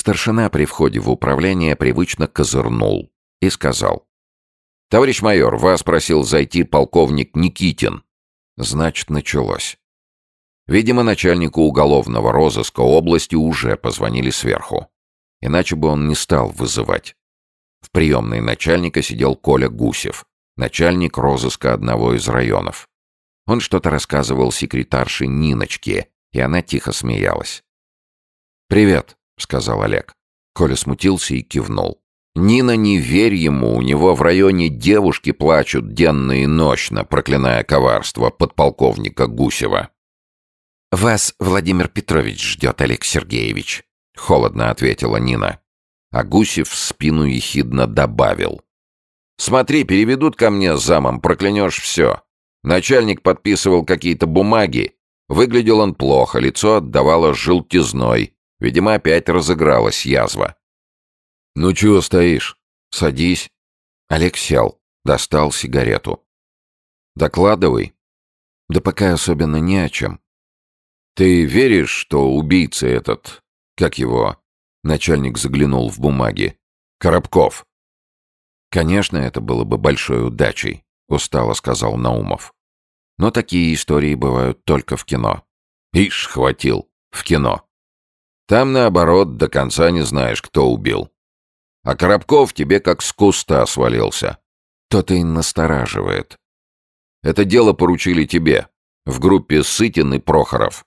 Старшина при входе в управление привычно козырнул и сказал: «Товарищ майор, вас просил зайти полковник Никитин». Значит, началось. Видимо, начальнику уголовного розыска области уже позвонили сверху. Иначе бы он не стал вызывать. В приемной начальника сидел Коля Гусев, начальник розыска одного из районов. Он что-то рассказывал секретарше Ниночке, и она тихо смеялась. «Привет», — сказал Олег. Коля смутился и кивнул. «Нина, не верь ему, у него в районе девушки плачут денно и нощно, проклиная коварство подполковника Гусева». «Вас Владимир Петрович ждет, Олег Сергеевич», — холодно ответила Нина. А Гусев в спину ехидно добавил: «Смотри, переведут ко мне с замом, проклянешь все. Начальник подписывал какие-то бумаги. Выглядел он плохо, лицо отдавало желтизной. Видимо, опять разыгралась язва». «Ну чего стоишь? Садись». Олег сел, достал сигарету. «Докладывай». «Да пока особенно не о чем». «Ты веришь, что убийца этот, как его?» Начальник заглянул в бумаги. «Коробков». «Конечно, это было бы большой удачей», — устало сказал Наумов. «Но такие истории бывают только в кино». «Ишь, хватил. В кино. Там, наоборот, до конца не знаешь, кто убил. А Коробков тебе как с куста свалился. То-то и настораживает. Это дело поручили тебе, в группе Сытин и Прохоров.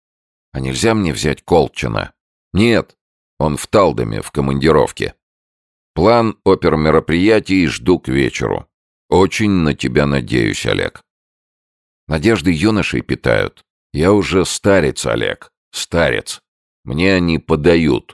А нельзя мне взять Колчина?» «Нет, он в Талдоме, в командировке. План опермероприятий жду к вечеру. Очень на тебя надеюсь, Олег». «Надежды юношей питают. Я уже старец, Олег, старец. Мне они подают».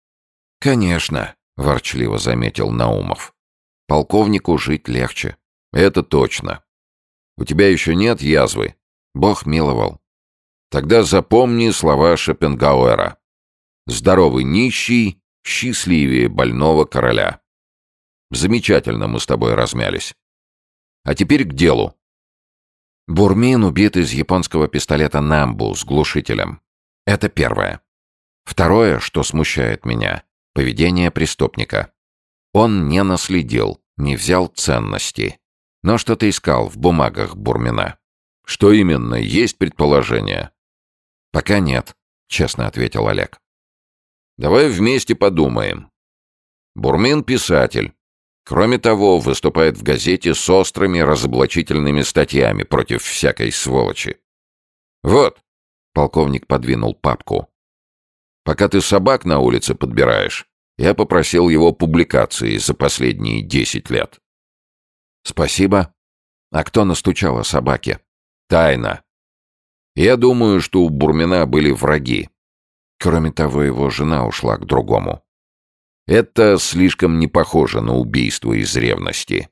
«Конечно», — ворчливо заметил Наумов. «Полковнику жить легче». «Это точно. У тебя еще нет язвы?» «Бог миловал». «Тогда запомни слова Шопенгауэра. Здоровый нищий, счастливее больного короля». Замечательно мы с тобой размялись. А теперь к делу. Бурмин убит из японского пистолета «Намбу» с глушителем. Это первое. Второе, что смущает меня — поведение преступника. Он не наследил, не взял ценности, но что-то искал в бумагах Бурмина. Что именно, есть предположение? Пока нет, честно ответил Олег. Давай вместе подумаем. Бурмин — писатель. Кроме того, выступает в газете с острыми разоблачительными статьями против всякой сволочи. Вот, полковник подвинул папку. Пока ты собак на улице подбираешь, я попросил его публикации за последние 10 лет. Спасибо. А кто настучал о собаке? Тайна. Я думаю, что у Бурмина были враги. Кроме того, его жена ушла к другому. Это слишком не похоже на убийство из ревности.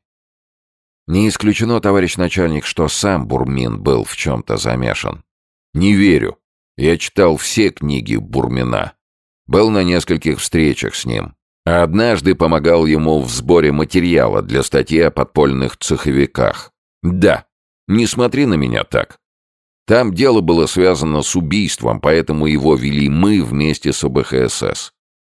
Не исключено, товарищ начальник, что сам Бурмин был в чем-то замешан. Не верю. Я читал все книги Бурмина. Был на нескольких встречах с ним. А однажды помогал ему в сборе материала для статьи о подпольных цеховиках. Да, не смотри на меня так. Там дело было связано с убийством, поэтому его вели мы вместе с ОБХСС.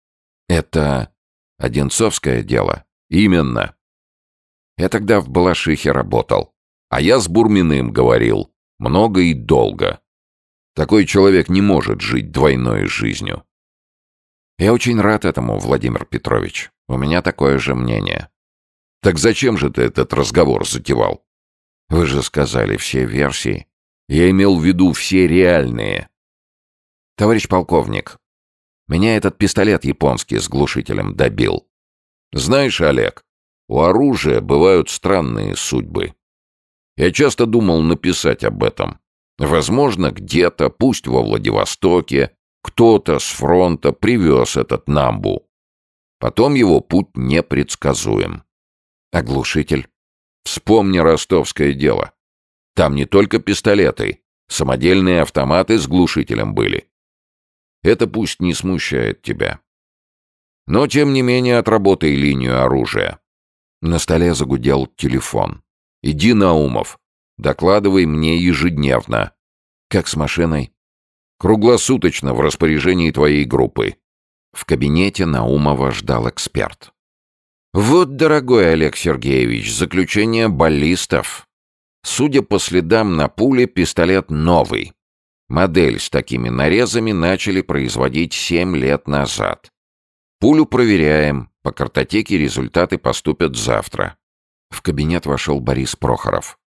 Это одинцовское дело? Именно. Я тогда в Балашихе работал. А я с Бурминым говорил. Много и долго. Такой человек не может жить двойной жизнью. Я очень рад этому, Владимир Петрович. У меня такое же мнение. Так зачем же ты этот разговор затевал? Вы же сказали все версии. Я имел в виду все реальные. Товарищ полковник, меня этот пистолет японский с глушителем добил. Знаешь, Олег, у оружия бывают странные судьбы. Я часто думал написать об этом. Возможно, где-то, пусть во Владивостоке, кто-то с фронта привез этот Намбу. Потом его путь непредсказуем. А глушитель? Вспомни ростовское дело. Там не только пистолеты, самодельные автоматы с глушителем были. Это пусть не смущает тебя. Но, тем не менее, отработай линию оружия. На столе загудел телефон. Иди, Наумов, докладывай мне ежедневно. Как с машиной? Круглосуточно в распоряжении твоей группы. В кабинете Наумова ждал эксперт. «Вот, дорогой Олег Сергеевич, заключение баллистов. Судя по следам на пуле, пистолет новый. Модель с такими нарезами начали производить 7 лет назад. Пулю проверяем, по картотеке результаты поступят завтра». В кабинет вошел Борис Прохоров.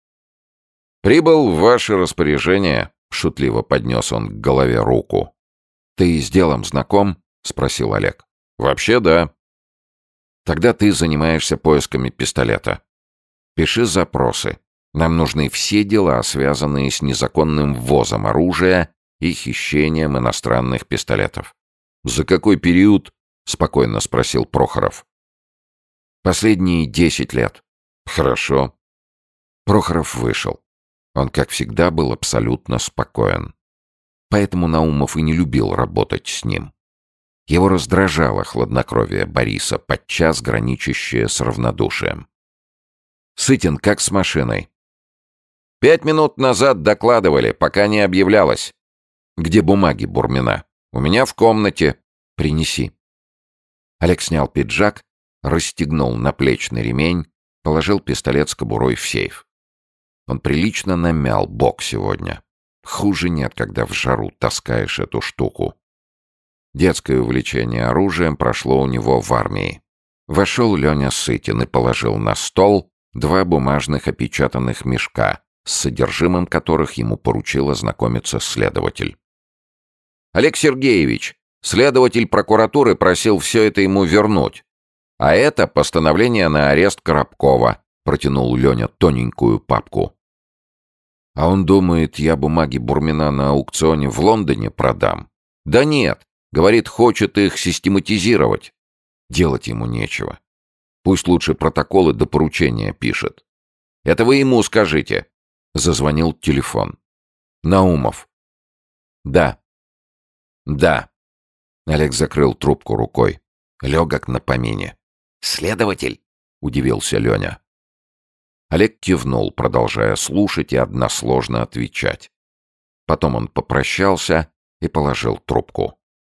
«Прибыл в ваше распоряжение», — шутливо поднес он к голове руку. «Ты с делом знаком?» — спросил Олег. «Вообще, да». «Тогда ты занимаешься поисками пистолета. Пиши запросы. Нам нужны все дела, связанные с незаконным ввозом оружия и хищением иностранных пистолетов». «За какой период?» — спокойно спросил Прохоров. «Последние 10 лет». «Хорошо». Прохоров вышел. Он, как всегда, был абсолютно спокоен. Поэтому Наумов и не любил работать с ним. Его раздражало хладнокровие Бориса, подчас граничащее с равнодушием. «Сытин, как с машиной?» 5 минут назад докладывали, пока не объявлялось». «Где бумаги Бурмина?» «У меня в комнате». «Принеси». Олег снял пиджак, расстегнул наплечный ремень, положил пистолет с кобурой в сейф. Он прилично намял бок сегодня. Хуже нет, когда в жару таскаешь эту штуку. Детское увлечение оружием прошло у него в армии. Вошел Леня Сытин и положил на стол 2 бумажных опечатанных мешка, с содержимым которых ему поручил ознакомиться следователь. «Олег Сергеевич, следователь прокуратуры просил все это ему вернуть. А это постановление на арест Коробкова», — протянул Леня тоненькую папку. «А он думает, я бумаги Бурмина на аукционе в Лондоне продам?» «Да нет, говорит, хочет их систематизировать». Делать ему нечего. Пусть лучше протоколы до поручения пишет. «Это вы ему скажите». Зазвонил телефон. «Наумов». «Да». «Да». Олег закрыл трубку рукой. Легок на помине. «Следователь?» — удивился Леня. Олег кивнул, продолжая слушать и односложно отвечать. Потом он попрощался и положил трубку.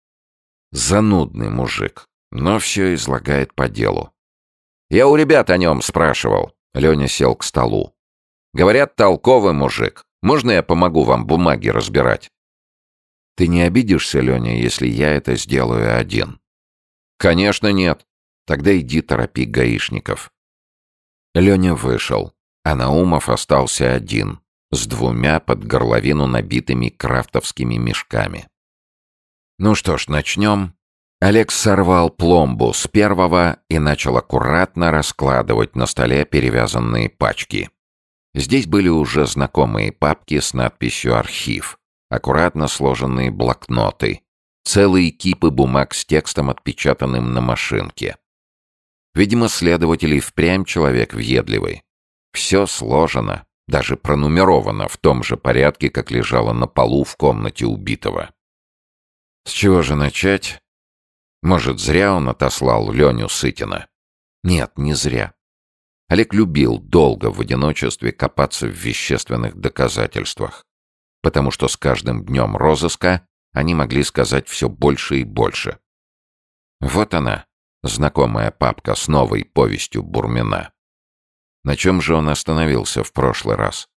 Занудный мужик, но все излагает по делу. «Я у ребят о нем спрашивал». Леня сел к столу. «Говорят, толковый мужик. Можно я помогу вам бумаги разбирать?» «Ты не обидишься, Леня, если я это сделаю один?» «Конечно нет. Тогда иди торопи гаишников». Леня вышел, а Наумов остался один, с 2 под горловину набитыми крафтовскими мешками. «Ну что ж, начнем». Олег сорвал пломбу с первого и начал аккуратно раскладывать на столе перевязанные пачки. Здесь были уже знакомые папки с надписью «Архив», аккуратно сложенные блокноты, целые кипы бумаг с текстом, отпечатанным на машинке. Видимо, следователь и впрямь человек въедливый. Все сложено, даже пронумеровано в том же порядке, как лежало на полу в комнате убитого. С чего же начать? Может, зря он отослал Леню Сытина? Нет, не зря. Олег любил долго в одиночестве копаться в вещественных доказательствах, потому что с каждым днем розыска они могли сказать все больше и больше. Вот она, знакомая папка с новой повестью Бурмина. На чем же он остановился в прошлый раз?